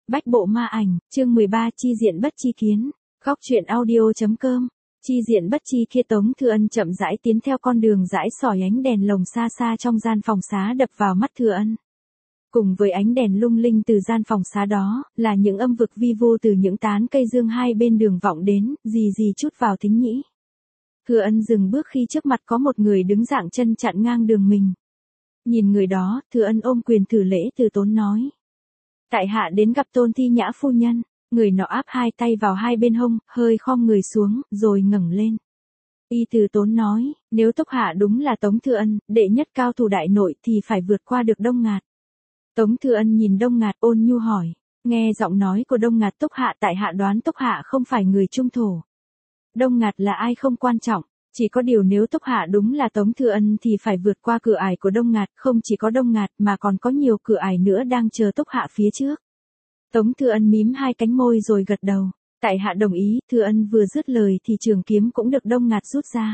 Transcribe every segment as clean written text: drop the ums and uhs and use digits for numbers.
Bách bộ ma ảnh, chương 13 chi diện bất chi kiến. Góc truyện audio.com. Chi diện bất chi kia Tống Thừa Ân chậm rãi tiến theo con đường dãi sỏi ánh đèn lồng xa xa trong gian phòng xá đập vào mắt Thừa Ân. Cùng với ánh đèn lung linh từ gian phòng xá đó, là những âm vực vi vô từ những tán cây dương hai bên đường vọng đến, gì chút vào thính nhĩ. Thừa Ân dừng bước khi trước mặt có một người đứng dạng chân chặn ngang đường mình. Nhìn người đó, Thừa Ân ôm quyền thử lễ từ tốn nói. Tại hạ đến gặp Tôn Thi Nhã phu nhân. Người nọ áp hai tay vào hai bên hông, hơi khom người xuống, rồi ngẩng lên. Y từ tốn nói, nếu Tốc Hạ đúng là Tống Thừa Ân, đệ nhất cao thủ đại nội thì phải vượt qua được Đông Ngạt. Tống Thừa Ân nhìn Đông Ngạt ôn nhu hỏi, nghe giọng nói của Đông Ngạt Tốc Hạ tại hạ đoán Tốc Hạ không phải người trung thổ. Đông Ngạt là ai không quan trọng, chỉ có điều nếu Tốc Hạ đúng là Tống Thừa Ân thì phải vượt qua cửa ải của Đông Ngạt, không chỉ có Đông Ngạt mà còn có nhiều cửa ải nữa đang chờ Tốc Hạ phía trước. Tống Thừa Ân mím hai cánh môi rồi gật đầu. Tại hạ đồng ý. Thừa Ân vừa dứt lời thì trường kiếm cũng được Đông Ngạt rút ra.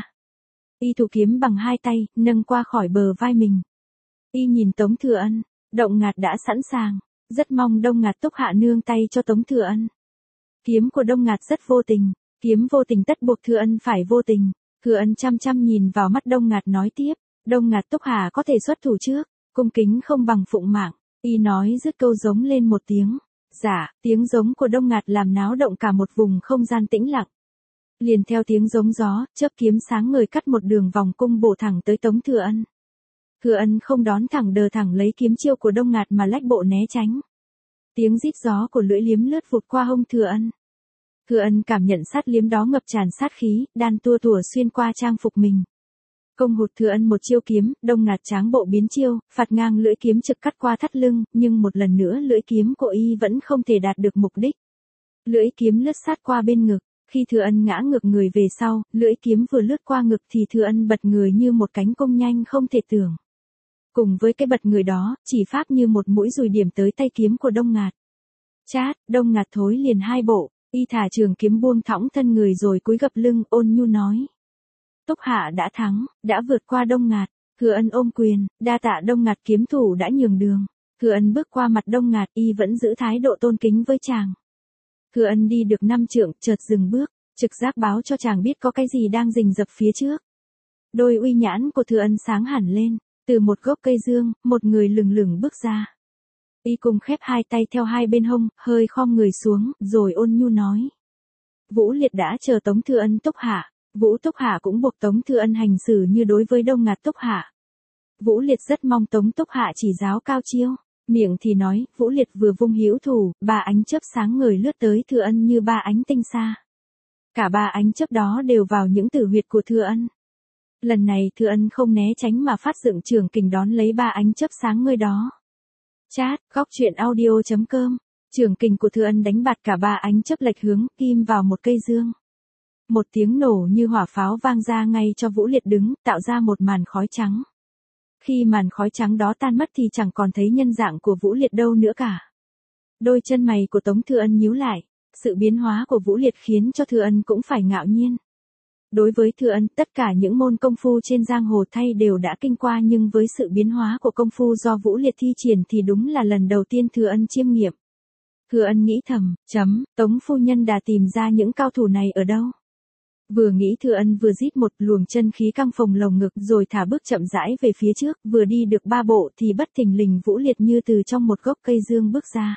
Y thủ kiếm bằng hai tay, nâng qua khỏi bờ vai mình. Y nhìn Tống Thừa Ân. Đông Ngạt đã sẵn sàng. Rất mong Đông Ngạt Tốc Hạ nương tay cho Tống Thừa Ân. Kiếm của Đông Ngạt rất vô tình. Kiếm vô tình tất buộc Thừa Ân phải vô tình. Thừa Ân chăm chăm nhìn vào mắt Đông Ngạt nói tiếp. Đông Ngạt Tốc Hạ có thể xuất thủ trước. Cung kính không bằng phụng mạng. Y nói dứt câu giống lên một tiếng. Dạ, tiếng giống của Đông Ngạt làm náo động cả một vùng không gian tĩnh lặng. Liền theo tiếng giống gió, chớp kiếm sáng ngời cắt một đường vòng cung bổ thẳng tới Tống Thừa Ân. Thừa Ân không đón thẳng đờ thẳng lấy kiếm chiêu của Đông Ngạt mà lách bộ né tránh. Tiếng rít gió của lưỡi liếm lướt vụt qua hông Thừa Ân. Thừa Ân cảm nhận sát liếm đó ngập tràn sát khí, đan tua tủa xuyên qua trang phục mình. Công hụt Thừa Ân một chiêu kiếm, Đông Ngạt tráng bộ biến chiêu, phạt ngang lưỡi kiếm trực cắt qua thắt lưng, nhưng một lần nữa lưỡi kiếm của y vẫn không thể đạt được mục đích. Lưỡi kiếm lướt sát qua bên ngực, khi Thừa Ân ngã ngược người về sau, lưỡi kiếm vừa lướt qua ngực thì Thừa Ân bật người như một cánh cung nhanh không thể tưởng. Cùng với cái bật người đó, chỉ pháp như một mũi dùi điểm tới tay kiếm của Đông Ngạt. Chát, Đông Ngạt thối liền hai bộ, y thả trường kiếm buông thõng thân người rồi cúi gập lưng ôn nhu nói. Tốc Hạ đã thắng, đã vượt qua Đông Ngạt. Thừa Ân ôm quyền, đa tạ Đông Ngạt kiếm thủ đã nhường đường. Thừa Ân bước qua mặt Đông Ngạt, y vẫn giữ thái độ tôn kính với chàng. Thừa Ân đi được 5 trượng, chợt dừng bước, trực giác báo cho chàng biết có cái gì đang rình rập phía trước. Đôi uy nhãn của Thừa Ân sáng hẳn lên, từ một gốc cây dương, một người lừng lừng bước ra. Y cùng khép hai tay theo hai bên hông, hơi khom người xuống, rồi ôn nhu nói. Vũ Liệt đã chờ Tống Thừa Ân Tốc Hạ. Vũ Tốc Hạ cũng buộc Tống Thừa Ân hành xử như đối với Đông Ngạt Tốc Hạ. Vũ Liệt rất mong Tống Tốc Hạ chỉ giáo cao chiêu, miệng thì nói, Vũ Liệt vừa vung hữu thủ, ba ánh chớp sáng ngời lướt tới Thừa Ân như ba ánh tinh sa. Cả ba ánh chớp đó đều vào những tử huyệt của Thừa Ân. Lần này Thừa Ân không né tránh mà phát dựng trường kình đón lấy ba ánh chớp sáng ngời đó. Chat, góc truyện audio.com. Trường kình của Thừa Ân đánh bạt cả ba ánh chớp lệch hướng, kim vào một cây dương. Một tiếng nổ như hỏa pháo vang ra ngay cho Vũ Liệt đứng, tạo ra một màn khói trắng. Khi màn khói trắng đó tan mất thì chẳng còn thấy nhân dạng của Vũ Liệt đâu nữa cả. Đôi chân mày của Tống Thừa Ân nhíu lại, sự biến hóa của Vũ Liệt khiến cho Thừa Ân cũng phải ngạo nhiên. Đối với Thừa Ân, tất cả những môn công phu trên giang hồ thay đều đã kinh qua nhưng với sự biến hóa của công phu do Vũ Liệt thi triển thì đúng là lần đầu tiên Thừa Ân chiêm nghiệm. Thừa Ân nghĩ thầm, Tống phu nhân đã tìm ra những cao thủ này ở đâu? Vừa nghĩ Thừa Ân vừa rít một luồng chân khí căng phồng lồng ngực rồi thả bước chậm rãi về phía trước, vừa đi được 3 bộ thì bất thình lình Vũ Liệt như từ trong một gốc cây dương bước ra.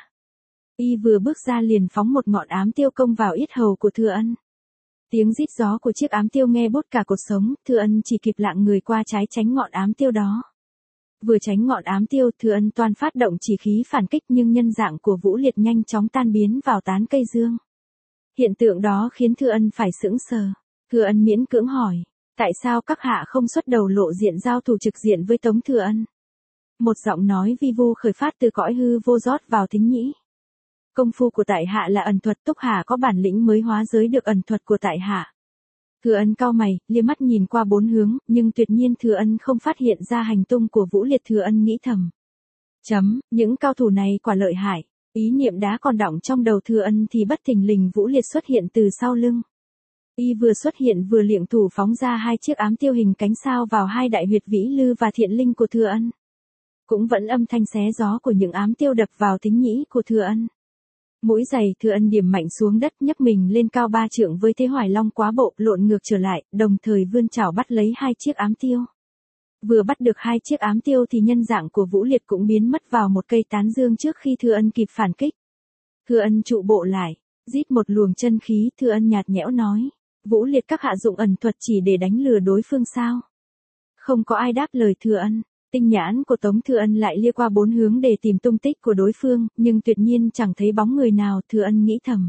Y vừa bước ra liền phóng một ngọn ám tiêu công vào yết hầu của Thừa Ân. Tiếng rít gió của chiếc ám tiêu nghe bốt cả cột sống, Thừa Ân chỉ kịp lạng người qua trái tránh ngọn ám tiêu đó. Vừa tránh ngọn ám tiêu, Thừa Ân toan phát động chỉ khí phản kích nhưng nhân dạng của Vũ Liệt nhanh chóng tan biến vào tán cây dương. Hiện tượng đó khiến Thừa Ân phải sững sờ. Thừa Ân miễn cưỡng hỏi, tại sao các hạ không xuất đầu lộ diện giao thủ trực diện với Tống Thừa Ân? Một giọng nói vi vu khởi phát từ cõi hư vô rót vào thính nhĩ. Công phu của tại hạ là ẩn thuật, Tốc Hạ có bản lĩnh mới hóa giới được ẩn thuật của tại hạ. Thừa Ân cau mày, liếc mắt nhìn qua bốn hướng, nhưng tuyệt nhiên Thừa Ân không phát hiện ra hành tung của Vũ Liệt. Thừa Ân nghĩ thầm. Những cao thủ này quả lợi hại. Ý niệm đã còn đọng trong đầu Thừa Ân thì bất thình lình Vũ Liệt xuất hiện từ sau lưng. Y vừa xuất hiện vừa liệng thủ phóng ra hai chiếc ám tiêu hình cánh sao vào hai đại huyệt vĩ lư và thiện linh của Thừa Ân. Cũng vẫn âm thanh xé gió của những ám tiêu đập vào thính nhĩ của Thừa Ân. Mũi giày Thừa Ân điểm mạnh xuống đất, nhấc mình lên cao 3 trượng với thế Hoài Long quá bộ, lộn ngược trở lại, đồng thời vươn chảo bắt lấy 2 chiếc ám tiêu. Vừa bắt được 2 chiếc ám tiêu thì nhân dạng của Vũ Liệt cũng biến mất vào một cây tán dương trước khi Thừa Ân kịp phản kích. Thừa Ân trụ bộ lại, rít một luồng chân khí, Thừa Ân nhạt nhẽo nói, Vũ Liệt các hạ dụng ẩn thuật chỉ để đánh lừa đối phương sao? Không có ai đáp lời Thừa Ân. Tinh nhãn của Tống Thừa Ân lại lia qua 4 hướng để tìm tung tích của đối phương, nhưng tuyệt nhiên chẳng thấy bóng người nào. Thừa Ân nghĩ thầm.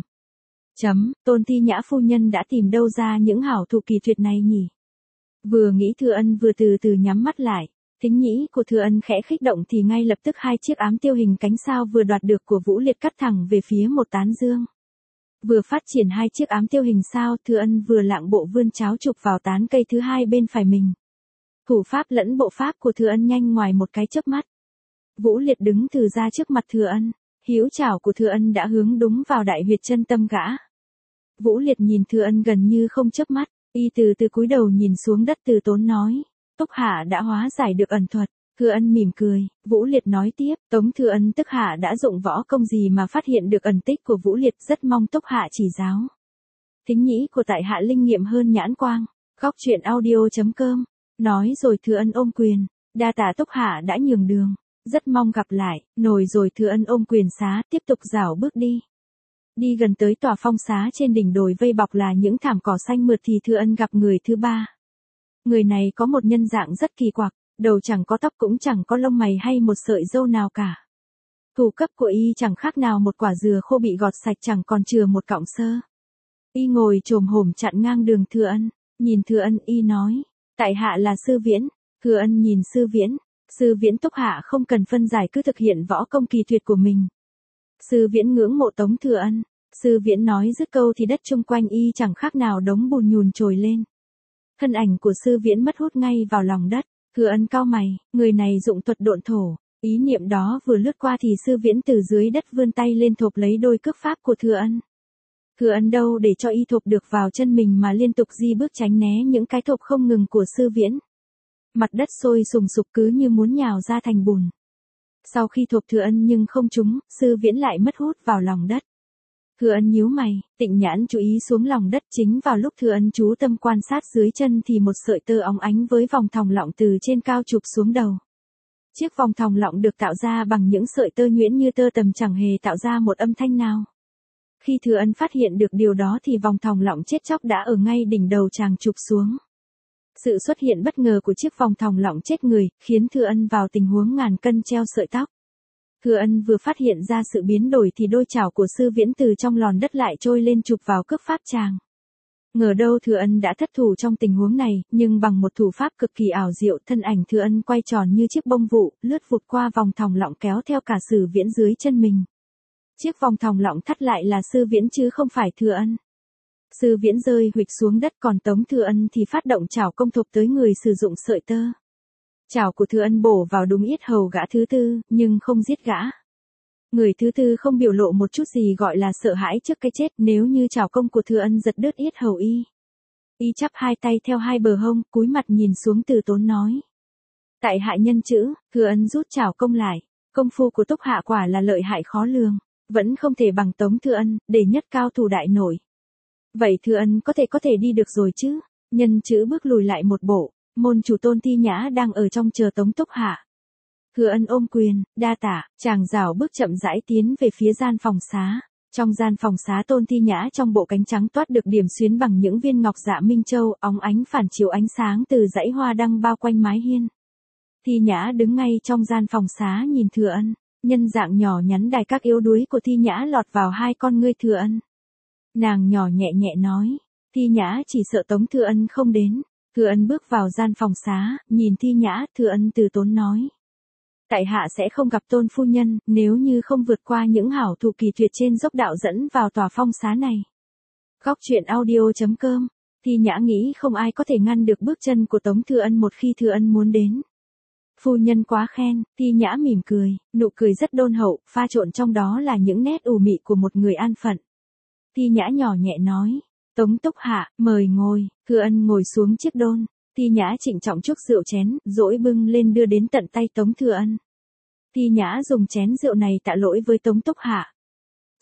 Tôn Thi Nhã phu nhân đã tìm đâu ra những hảo thủ kỳ tuyệt này nhỉ? Vừa nghĩ Thừa Ân vừa từ từ nhắm mắt lại. Thính nhĩ của Thừa Ân khẽ khích động thì ngay lập tức 2 chiếc ám tiêu hình cánh sao vừa đoạt được của Vũ Liệt cắt thẳng về phía một tán dương. Vừa phát triển 2 chiếc ám tiêu hình sao, Thừa Ân vừa lạng bộ vươn cháo chụp vào tán cây thứ 2 bên phải mình. Thủ pháp lẫn bộ pháp của Thừa Ân nhanh ngoài một cái chớp mắt. Vũ Liệt đứng từ ra trước mặt Thừa Ân, hữu chảo của Thừa Ân đã hướng đúng vào đại huyệt chân tâm gã. Vũ Liệt nhìn Thừa Ân gần như không chớp mắt, y từ từ cúi đầu nhìn xuống đất từ tốn nói, Túc Hạ đã hóa giải được ẩn thuật. Thừa Ân mỉm cười, Vũ Liệt nói tiếp, Tống Thừa Ân tức hạ đã dụng võ công gì mà phát hiện được ẩn tích của Vũ Liệt, rất mong Túc Hạ chỉ giáo. Thính nhĩ của tại hạ linh nghiệm hơn nhãn quang. Góc truyện audio.com. Nói rồi Thừa Ân ôm quyền, đa tạ Túc Hạ đã nhường đường, rất mong gặp lại. Nổi rồi Thừa Ân ôm quyền xá, tiếp tục rảo bước đi. Đi gần tới tòa phong xá trên đỉnh đồi vây bọc là những thảm cỏ xanh mượt thì Thừa Ân gặp người thứ ba. Người này có một nhân dạng rất kỳ quặc, đầu chẳng có tóc cũng chẳng có lông mày hay một sợi râu nào cả. Thủ cấp của y chẳng khác nào một quả dừa khô bị gọt sạch chẳng còn chừa một cọng sơ. Y ngồi chồm hổm chặn ngang đường Thừa Ân, nhìn Thừa Ân y nói, tại hạ là Sư Viễn. Thừa Ân nhìn Sư Viễn Túc hạ không cần phân giải cứ thực hiện võ công kỳ tuyệt của mình. Sư Viễn ngưỡng mộ Tống Thừa Ân. Sư Viễn nói dứt câu thì đất chung quanh y chẳng khác nào đống bùn nhùn trồi lên. Thân ảnh của Sư Viễn mất hút ngay vào lòng đất. Thừa Ân cau mày, người này dụng thuật độn thổ. Ý niệm đó vừa lướt qua thì Sư Viễn từ dưới đất vươn tay lên thộp lấy đôi cước pháp của Thừa Ân. Thừa Ân đâu để cho y thộp được vào chân mình mà liên tục di bước tránh né những cái thộp không ngừng của Sư Viễn. Mặt đất sôi sùng sục cứ như muốn nhào ra thành bùn. Sau khi thộp Thừa Ân nhưng không trúng, Sư Viễn lại mất hút vào lòng đất. Thừa Ân nhíu mày, tịnh nhãn chú ý xuống lòng đất. Chính vào lúc Thừa Ân chú tâm quan sát dưới chân thì một sợi tơ óng ánh với vòng thòng lọng từ trên cao chụp xuống đầu. Chiếc vòng thòng lọng được tạo ra bằng những sợi tơ nhuyễn như tơ tằm chẳng hề tạo ra một âm thanh nào. Khi Thừa Ân phát hiện được điều đó thì vòng thòng lọng chết chóc đã ở ngay đỉnh đầu chàng chụp xuống. Sự xuất hiện bất ngờ của chiếc vòng thòng lọng chết người, khiến Thừa Ân vào tình huống ngàn cân treo sợi tóc. Thừa Ân vừa phát hiện ra sự biến đổi thì đôi chảo của Sư Viễn từ trong lòn đất lại trôi lên chụp vào cước pháp chàng. Ngờ đâu Thừa Ân đã thất thủ trong tình huống này, nhưng bằng một thủ pháp cực kỳ ảo diệu, thân ảnh Thừa Ân quay tròn như chiếc bông vụ, lướt vụt qua vòng thòng lọng kéo theo cả Sư Viễn dưới chân mình. Chiếc vòng thòng lọng thắt lại là Sư Viễn chứ không phải Thừa Ân. Sư Viễn rơi huỵch xuống đất, còn Tống Thừa Ân thì phát động chảo công thộp tới người sử dụng sợi tơ. Chảo của Thừa Ân bổ vào đúng yết hầu gã thứ tư, nhưng không giết gã. Người thứ tư không biểu lộ một chút gì gọi là sợ hãi trước cái chết. Nếu như chảo công của Thừa Ân giật đứt yết hầu y. Y chắp hai tay theo hai bờ hông, cúi mặt nhìn xuống từ tốn nói. Tại hạ nhân chữ. Thừa Ân rút chảo công lại. Công phu của Túc hạ quả là lợi hại khó lường. Vẫn không thể bằng Tống Thừa Ân, để nhất cao thủ đại nổi. Vậy Thừa Ân có thể đi được rồi chứ? Nhân chữ bước lùi lại một bộ. Môn chủ Tôn Thi Nhã đang ở trong chờ Tống Túc hạ. Thừa Ân ôm quyền, đa tạ, chàng rảo bước chậm rãi tiến về phía gian phòng xá. Trong gian phòng xá Tôn Thi Nhã trong bộ cánh trắng toát được điểm xuyến bằng những viên ngọc dạ minh châu, óng ánh phản chiếu ánh sáng từ dãy hoa đăng bao quanh mái hiên. Thi Nhã đứng ngay trong gian phòng xá nhìn Thừa Ân, nhân dạng nhỏ nhắn đài các yếu đuối của Thi Nhã lọt vào hai con ngươi Thừa Ân. Nàng nhỏ nhẹ nhẹ nói, Thi Nhã chỉ sợ Tống Thừa Ân không đến. Thừa Ân bước vào gian phòng xá, nhìn Thi Nhã, Thừa Ân từ tốn nói. Tại hạ sẽ không gặp Tôn phu nhân, nếu như không vượt qua những hảo thủ kỳ tuyệt trên dốc đạo dẫn vào tòa phong xá này. Góc truyện audio.com. Thi Nhã nghĩ không ai có thể ngăn được bước chân của Tống Thừa Ân một khi Thừa Ân muốn đến. Phu nhân quá khen. Thi Nhã mỉm cười, nụ cười rất đôn hậu, pha trộn trong đó là những nét ủ mị của một người an phận. Thi Nhã nhỏ nhẹ nói. Tống Túc hạ, mời ngồi. Thừa Ân ngồi xuống chiếc đôn. Thi Nhã trịnh trọng chúc rượu chén, dỗi bưng lên đưa đến tận tay Tống Thừa Ân. Thi Nhã dùng chén rượu này tạ lỗi với Tống Túc hạ.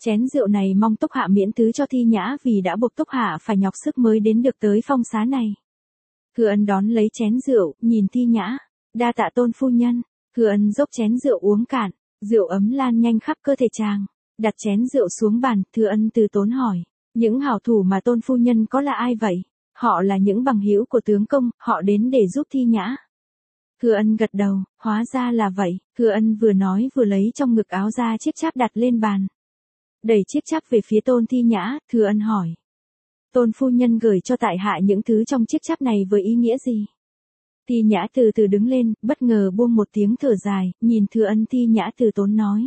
Chén rượu này mong Túc Hạ miễn thứ cho Thi Nhã vì đã buộc Túc Hạ phải nhọc sức mới đến được tới phong xá này. Thừa Ân đón lấy chén rượu, nhìn Thi Nhã. Đa tạ Tôn phu nhân. Thừa Ân dốc chén rượu uống cạn, rượu ấm lan nhanh khắp cơ thể chàng. Đặt chén rượu xuống bàn, Thừa Ân từ tốn hỏi. Những hảo thủ mà Tôn phu nhân có là ai vậy? Họ là những bằng hữu của tướng công, họ đến để giúp Thi Nhã. Thừa Ân gật đầu, hóa ra là vậy. Thừa Ân vừa nói vừa lấy trong ngực áo ra chiếc cháp đặt lên bàn. Đẩy chiếc cháp về phía Tôn Thi Nhã, Thừa Ân hỏi. Tôn phu nhân gửi cho tại hạ những thứ trong chiếc cháp này với ý nghĩa gì? Thi Nhã từ từ đứng lên, bất ngờ buông một tiếng thở dài, nhìn Thừa Ân. Thi Nhã từ tốn nói.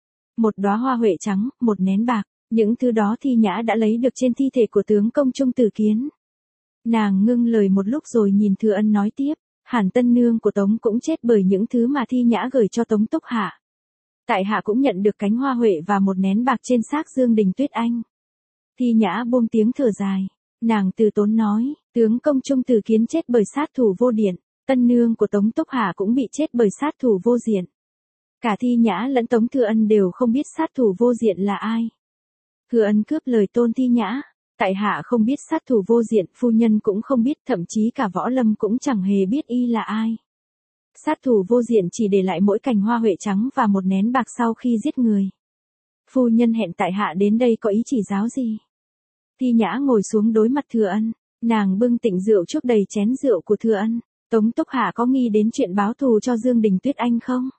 Một đóa hoa huệ trắng, một nén bạc, những thứ đó Thi Nhã đã lấy được trên thi thể của tướng công Trung Tử Kiến. Nàng ngưng lời một lúc rồi nhìn Thừa Ân nói tiếp, Hàn tân nương của Tống cũng chết bởi những thứ mà Thi Nhã gửi cho Tống Túc Hạ. Tại hạ cũng nhận được cánh hoa huệ và một nén bạc trên xác Dương Đình Tuyết Anh. Thi Nhã buông tiếng thở dài, nàng từ tốn nói, tướng công Trung Tử Kiến chết bởi sát thủ vô điện, tân nương của Tống Túc Hạ cũng bị chết bởi sát thủ vô diện. Cả Thi Nhã lẫn Tống Thừa Ân đều không biết sát thủ vô diện là ai. Thừa Ân cướp lời Tôn Thi Nhã, tại hạ không biết sát thủ vô diện, phu nhân cũng không biết, thậm chí cả Võ Lâm cũng chẳng hề biết y là ai. Sát thủ vô diện chỉ để lại mỗi cành hoa huệ trắng và một nén bạc sau khi giết người. Phu nhân hẹn tại hạ đến đây có ý chỉ giáo gì? Thi Nhã ngồi xuống đối mặt Thừa Ân, nàng bưng tịnh rượu chuốc đầy chén rượu của Thừa Ân. Tống Túc Hạ có nghi đến chuyện báo thù cho Dương Đình Tuyết Anh không?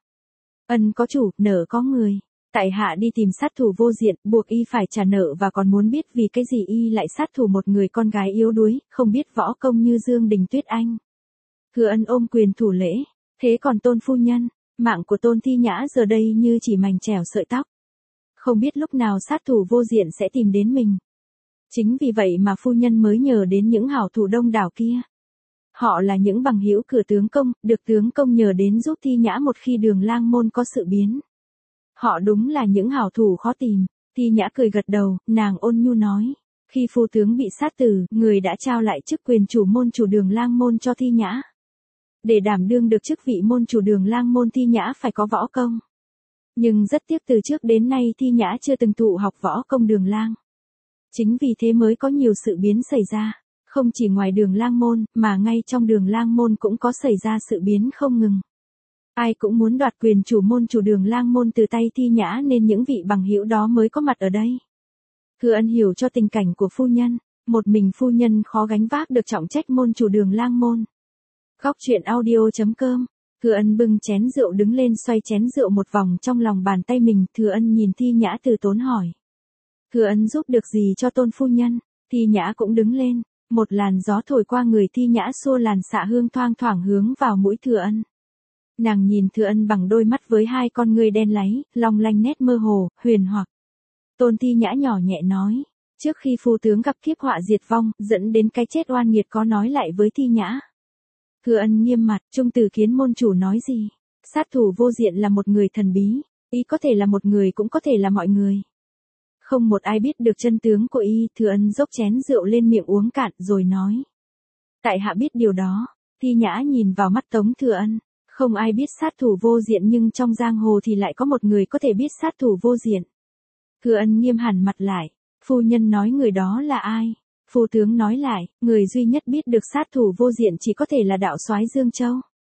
Ân có chủ, nợ có người. Tại hạ đi tìm sát thủ vô diện, buộc y phải trả nợ và còn muốn biết vì cái gì y lại sát thủ một người con gái yếu đuối, không biết võ công như Dương Đình Tuyết Anh. Thừa Ân ôm quyền thủ lễ. Thế còn Tôn phu nhân, mạng của Tôn Thi Nhã giờ đây như chỉ mảnh trèo sợi tóc. Không biết lúc nào sát thủ vô diện sẽ tìm đến mình. Chính vì vậy mà phu nhân mới nhờ đến những hảo thủ đông đảo kia. Họ là những bằng hữu cửa tướng công, được tướng công nhờ đến giúp Thi Nhã một khi Đường Lang môn có sự biến. Họ đúng là những hảo thủ khó tìm. Thi Nhã cười gật đầu, nàng ôn nhu nói. Khi phu tướng bị sát tử, người đã trao lại chức quyền chủ môn chủ Đường Lang môn cho Thi Nhã. Để đảm đương được chức vị môn chủ Đường Lang môn, Thi Nhã phải có võ công. Nhưng rất tiếc từ trước đến nay Thi Nhã chưa từng thụ học võ công Đường Lang. Chính vì thế mới có nhiều sự biến xảy ra. Không chỉ ngoài Đường Lang môn, mà ngay trong Đường Lang môn cũng có xảy ra sự biến không ngừng. Ai cũng muốn đoạt quyền chủ môn chủ Đường Lang môn từ tay Thi Nhã nên những vị bằng hữu đó mới có mặt ở đây. Thừa Ân hiểu cho tình cảnh của phu nhân, một mình phu nhân khó gánh vác được trọng trách môn chủ Đường Lang môn. Góc truyện audio.com. Thừa Ân bưng chén rượu đứng lên xoay chén rượu một vòng trong lòng bàn tay mình. Thừa Ân nhìn Thi Nhã từ tốn hỏi. Thừa Ân giúp được gì cho Tôn phu nhân? Thi Nhã cũng đứng lên. Một làn gió thổi qua người Thi Nhã xua làn xạ hương thoang thoảng hướng vào mũi Thừa Ân. Nàng nhìn Thừa Ân bằng đôi mắt với hai con ngươi đen láy, long lanh nét mơ hồ, huyền hoặc. Tôn Thi Nhã nhỏ nhẹ nói. Trước khi phu tướng gặp kiếp họa diệt vong, dẫn đến cái chết oan nghiệt có nói lại với Thi Nhã. Thừa Ân nghiêm mặt, Trung Tử Kiến môn chủ nói gì? Sát thủ vô diện là một người thần bí, y có thể là một người cũng có thể là mọi người. Không một ai biết được chân tướng của y. Thừa Ân dốc chén rượu lên miệng uống cạn rồi nói. Tại hạ biết điều đó. Thi Nhã nhìn vào mắt Tống Thừa Ân. Không ai biết sát thủ vô diện nhưng trong giang hồ thì lại có một người có thể biết sát thủ vô diện. Thừa Ân nghiêm hẳn mặt lại. Phu nhân nói người đó là ai? Phu tướng nói lại, người duy nhất biết được sát thủ vô diện chỉ có thể là đạo soái Dương Châu.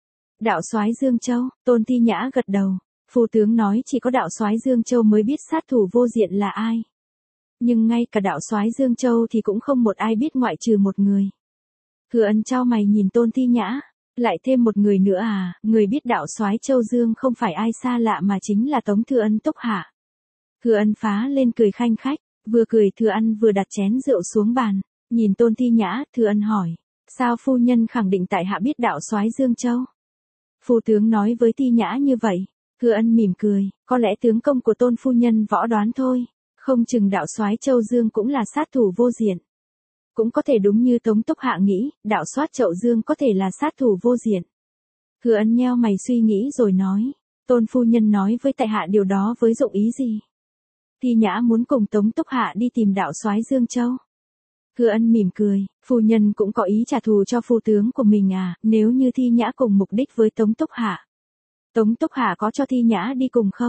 Đạo soái Dương Châu, Tôn Thi Nhã gật đầu. Phu tướng nói chỉ có đạo soái Dương Châu mới biết sát thủ vô diện là ai. Nhưng ngay cả đạo soái Dương Châu thì cũng không một ai biết ngoại trừ một người. Thừa Ân chau mày nhìn Tôn Thi Nhã. Lại thêm một người nữa à? Người biết đạo soái Châu Dương không phải ai xa lạ mà chính là Tống Thừa Ân Túc Hạ. Thừa Ân phá lên cười khanh khách. Vừa cười Thừa Ân vừa đặt chén rượu xuống bàn. Nhìn Tôn Thi Nhã, Thừa Ân hỏi. Sao phu nhân khẳng định tại hạ biết đạo soái Dương Châu? Phu tướng nói với Thi Nhã như vậy. Thừa Ân mỉm cười. Có lẽ tướng công của Tôn phu nhân võ đoán thôi. Không chừng đạo soái Châu Dương cũng là sát thủ vô diện. Cũng có thể đúng như Tống Túc Hạ nghĩ, đạo soái Châu Dương có thể là sát thủ vô diện. Thừa Ân nheo mày suy nghĩ rồi nói. Tôn phu nhân nói với tại hạ điều đó với dụng ý gì? Thi Nhã muốn cùng Tống Túc Hạ đi tìm đạo soái Dương Châu. Thừa Ân mỉm cười, phu nhân cũng có ý trả thù cho phu tướng của mình à? Nếu như Thi Nhã cùng mục đích với Tống Túc Hạ. Tống Túc Hạ có cho Thi Nhã đi cùng không?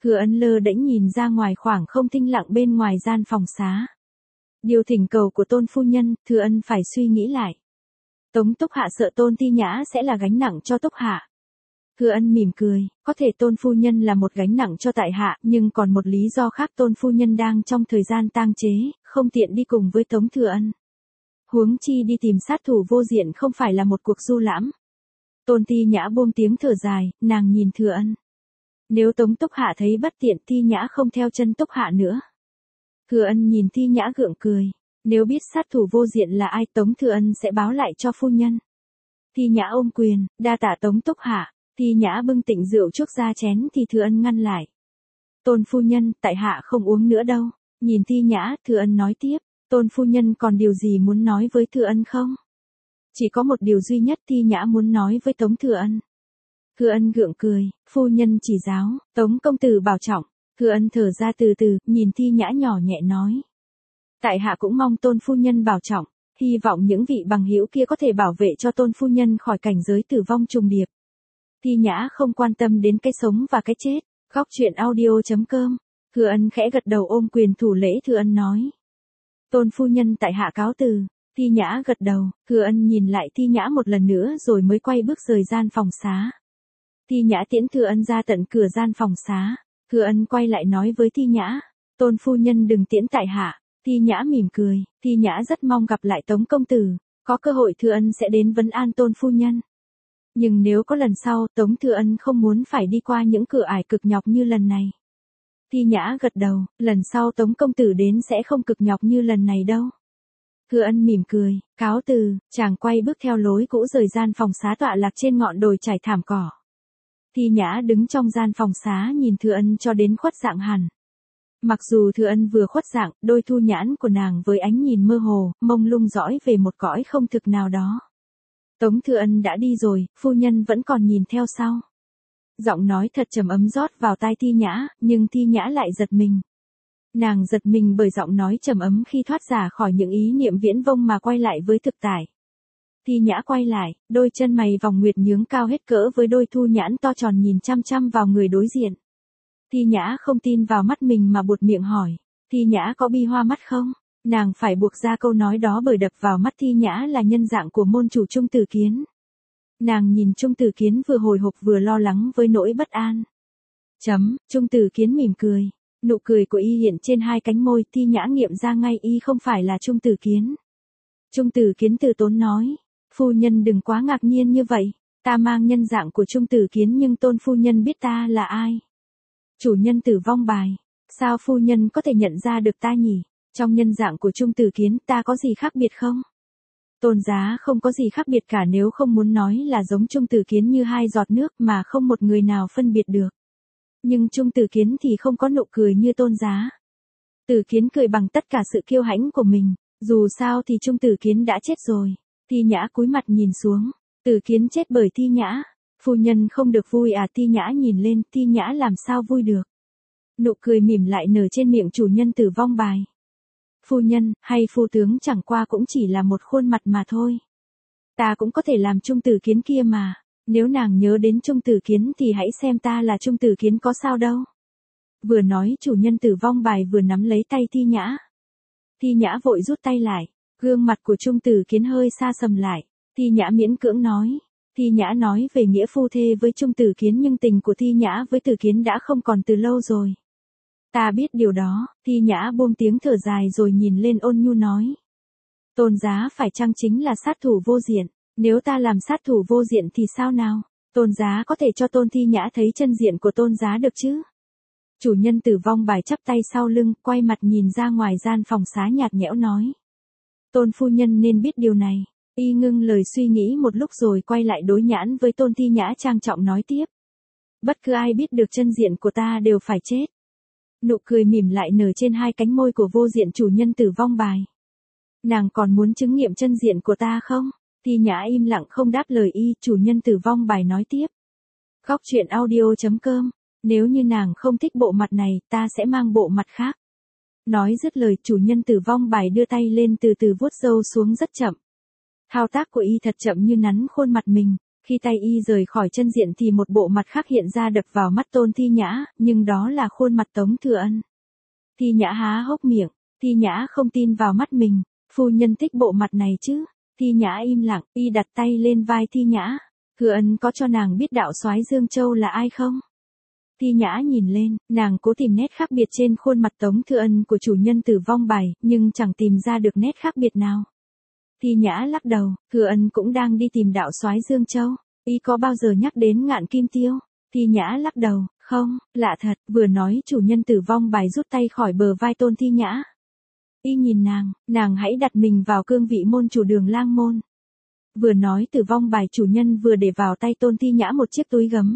Thừa Ân lơ đễnh nhìn ra ngoài khoảng không tĩnh lặng bên ngoài gian phòng xá. Điều thỉnh cầu của Tôn phu nhân, Thừa Ân phải suy nghĩ lại. Tống Túc Hạ sợ Tôn Ti Nhã sẽ là gánh nặng cho Túc Hạ. Thừa Ân mỉm cười, có thể Tôn phu nhân là một gánh nặng cho tại hạ, nhưng còn một lý do khác, Tôn phu nhân đang trong thời gian tang chế, không tiện đi cùng với Tống Thừa Ân. Huống chi đi tìm sát thủ vô diện không phải là một cuộc du lãm. Tôn Ti Nhã buông tiếng thở dài, nàng nhìn Thừa Ân. Nếu Tống Túc Hạ thấy bất tiện, Ti Nhã không theo chân Túc Hạ nữa. Thừa Ân nhìn Ti Nhã gượng cười. Nếu biết sát thủ vô diện là ai, Tống Thừa Ân sẽ báo lại cho phu nhân. Ti Nhã ôm quyền, đa tạ Tống Túc Hạ. Ti Nhã bưng tịnh rượu trước ra chén thì Thừa Ân ngăn lại. Tôn phu nhân, tại hạ không uống nữa đâu. Nhìn Ti Nhã, Thừa Ân nói tiếp. Tôn phu nhân còn điều gì muốn nói với Thừa Ân không? Chỉ có một điều duy nhất Ti Nhã muốn nói với Tống Thừa Ân. Thừa Ân gượng cười, phu nhân chỉ giáo, Tống công tử bảo trọng. Thừa Ân thở ra từ từ, nhìn Ti Nhã nhỏ nhẹ nói. Tại hạ cũng mong Tôn phu nhân bảo trọng, hy vọng những vị bằng hữu kia có thể bảo vệ cho Tôn phu nhân khỏi cảnh giới tử vong trùng điệp. Ti Nhã không quan tâm đến cái sống và cái chết. Góc truyện audio.com. Thừa Ân khẽ gật đầu ôm quyền thủ lễ. Thừa Ân nói. Tôn phu nhân tại hạ cáo từ. Ti Nhã gật đầu, Thừa Ân nhìn lại Ti Nhã một lần nữa rồi mới quay bước rời gian phòng xá. Ti Nhã tiễn Thừa Ân ra tận cửa gian phòng xá. Thừa Ân quay lại nói với Ti Nhã. Tôn phu nhân đừng tiễn tại hạ. Ti Nhã mỉm cười, Ti Nhã rất mong gặp lại Tống công tử. Có cơ hội Thừa Ân sẽ đến vấn an Tôn phu nhân. Nhưng nếu có lần sau, Tống Thừa Ân không muốn phải đi qua những cửa ải cực nhọc như lần này. Ti Nhã gật đầu, lần sau Tống công tử đến sẽ không cực nhọc như lần này đâu. Thừa Ân mỉm cười, cáo từ, chàng quay bước theo lối cũ rời gian phòng xá tọa lạc trên ngọn đồi trải thảm cỏ. Ti Nhã đứng trong gian phòng xá nhìn Thừa Ân cho đến khuất dạng hẳn. Mặc dù Thừa Ân vừa khuất dạng, đôi thu nhãn của nàng với ánh nhìn mơ hồ, mông lung dõi về một cõi không thực nào đó. Tống Thừa Ân đã đi rồi, phu nhân vẫn còn nhìn theo sau. Giọng nói thật trầm ấm rót vào tai Ti Nhã, nhưng Ti Nhã lại giật mình. Nàng giật mình bởi giọng nói trầm ấm khi thoát ra khỏi những ý niệm viễn vông mà quay lại với thực tại. Ti Nhã quay lại, đôi chân mày vòng nguyệt nhướng cao hết cỡ với đôi thu nhãn to tròn nhìn chăm chăm vào người đối diện. Ti Nhã không tin vào mắt mình mà buột miệng hỏi, Ti Nhã có bi hoa mắt không? Nàng phải buộc ra câu nói đó bởi đập vào mắt Ti Nhã là nhân dạng của môn chủ Trung Tử Kiến. Nàng nhìn Trung Tử Kiến vừa hồi hộp vừa lo lắng với nỗi bất an. Trung Tử Kiến mỉm cười. Nụ cười của y hiện trên hai cánh môi. Ti Nhã nghiệm ra ngay y không phải là Trung Tử Kiến. Trung Tử Kiến từ tốn nói. Phu nhân đừng quá ngạc nhiên như vậy. Ta mang nhân dạng của Trung Tử Kiến nhưng Tôn phu nhân biết ta là ai? Chủ nhân Tử Vong Bài. Sao phu nhân có thể nhận ra được ta nhỉ? Trong nhân dạng của Trung Tử Kiến ta có gì khác biệt không? Tôn giá không có gì khác biệt cả, nếu không muốn nói là giống Trung Tử Kiến như hai giọt nước mà không một người nào phân biệt được. Nhưng Trung Tử Kiến thì không có nụ cười như Tôn giá. Tử Kiến cười bằng tất cả sự kiêu hãnh của mình. Dù sao thì Trung Tử Kiến đã chết rồi. Ti Nhã cúi mặt nhìn xuống. Tử Kiến chết bởi Ti Nhã. Phu nhân không được vui à? Ti Nhã nhìn lên. Ti Nhã làm sao vui được? Nụ cười mỉm lại nở trên miệng chủ nhân Tử Vong Bài. Phu nhân, hay phu tướng chẳng qua cũng chỉ là một khuôn mặt mà thôi. Ta cũng có thể làm Trung Tử Kiến kia mà. Nếu nàng nhớ đến Trung Tử Kiến thì hãy xem ta là Trung Tử Kiến có sao đâu. Vừa nói chủ nhân Tử Vong Bài vừa nắm lấy tay Ti Nhã. Ti Nhã vội rút tay lại. Gương mặt của Trung Tử Kiến hơi xa sầm lại. Ti Nhã miễn cưỡng nói. Ti Nhã nói về nghĩa phu thê với Trung Tử Kiến nhưng tình của Ti Nhã với Tử Kiến đã không còn từ lâu rồi. Ta biết điều đó. Ti Nhã buông tiếng thở dài rồi nhìn lên ôn nhu nói. Tôn giá phải chăng chính là sát thủ vô diện? Nếu ta làm sát thủ vô diện thì sao nào? Tôn giá có thể cho Tôn Ti Nhã thấy chân diện của Tôn giá được chứ? Chủ nhân Tử Vong Bài chắp tay sau lưng, quay mặt nhìn ra ngoài gian phòng xá nhạt nhẽo nói. Tôn phu nhân nên biết điều này. Y ngưng lời suy nghĩ một lúc rồi quay lại đối nhãn với Tôn Ti Nhã trang trọng nói tiếp. Bất cứ ai biết được chân diện của ta đều phải chết. Nụ cười mỉm lại nở trên hai cánh môi của vô diện chủ nhân Tử Vong Bài. Nàng còn muốn chứng nghiệm chân diện của ta không? Ti Nhã im lặng không đáp lời y. Chủ nhân Tử Vong Bài nói tiếp. Góc truyện audio.com. Nếu như nàng không thích bộ mặt này, ta sẽ mang bộ mặt khác. Nói dứt lời, chủ nhân Tử Vong Bài đưa tay lên từ từ vuốt râu xuống rất chậm. Thao tác của y thật chậm như nắn khuôn mặt mình. Khi tay y rời khỏi chân diện thì một bộ mặt khác hiện ra đập vào mắt Tôn Thi Nhã, nhưng đó là khuôn mặt Tống Thừa Ân. Thi Nhã há hốc miệng, Thi Nhã không tin vào mắt mình, phu nhân thích bộ mặt này chứ. Thi Nhã im lặng, y đặt tay lên vai Thi Nhã. Thừa Ân có cho nàng biết đạo soái Dương Châu là ai không? Thi Nhã nhìn lên, nàng cố tìm nét khác biệt trên khuôn mặt Tống Thừa Ân của chủ nhân tử vong bài, nhưng chẳng tìm ra được nét khác biệt nào. Thi Nhã lắc đầu, Thừa Ân cũng đang đi tìm đạo soái Dương Châu. Y có bao giờ nhắc đến Ngạn Kim Tiêu? Thi Nhã lắc đầu, không, lạ thật, vừa nói chủ nhân tử vong bài rút tay khỏi bờ vai Tôn Thi Nhã. Y nhìn nàng hãy đặt mình vào cương vị môn chủ Đường Lang môn. Vừa nói tử vong bài chủ nhân vừa để vào tay Tôn Thi Nhã một chiếc túi gấm.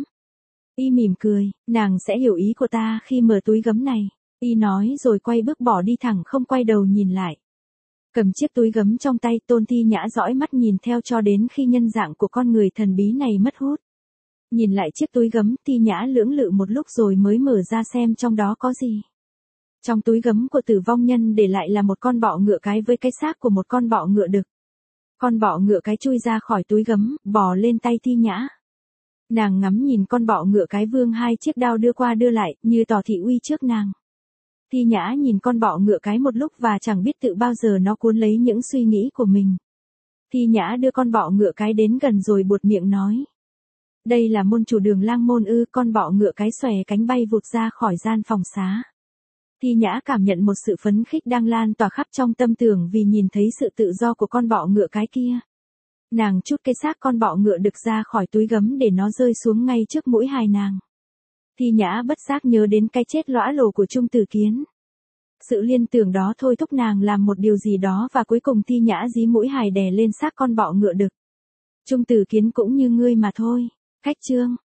Y mỉm cười, nàng sẽ hiểu ý của ta khi mở túi gấm này. Y nói rồi quay bước bỏ đi thẳng không quay đầu nhìn lại. Cầm chiếc túi gấm trong tay, Tôn Thi Nhã dõi mắt nhìn theo cho đến khi nhân dạng của con người thần bí này mất hút. Nhìn lại chiếc túi gấm, Thi Nhã lưỡng lự một lúc rồi mới mở ra xem trong đó có gì. Trong túi gấm của tử vong nhân để lại là một con bọ ngựa cái với cái xác của một con bọ ngựa đực. Con bọ ngựa cái chui ra khỏi túi gấm, bò lên tay Thi Nhã. Nàng ngắm nhìn con bọ ngựa cái vươn hai chiếc đao đưa qua đưa lại, như tỏ thị uy trước nàng. Thi Nhã nhìn con bọ ngựa cái một lúc và chẳng biết tự bao giờ nó cuốn lấy những suy nghĩ của mình. Thi Nhã đưa con bọ ngựa cái đến gần rồi buột miệng nói. Đây là môn chủ Đường Lang môn ư? Con bọ ngựa cái xòe cánh bay vụt ra khỏi gian phòng xá. Thi Nhã cảm nhận một sự phấn khích đang lan tỏa khắp trong tâm tưởng vì nhìn thấy sự tự do của con bọ ngựa cái kia. Nàng trút cái xác con bọ ngựa đực ra khỏi túi gấm để nó rơi xuống ngay trước mũi hài nàng. Thi Nhã bất giác nhớ đến cái chết lõa lồ của Trung Tử Kiến. Sự liên tưởng đó thôi thúc nàng làm một điều gì đó và cuối cùng Thi Nhã dí mũi hài đè lên xác con bọ ngựa đực. Trung Tử Kiến cũng như ngươi mà thôi. Khách chương.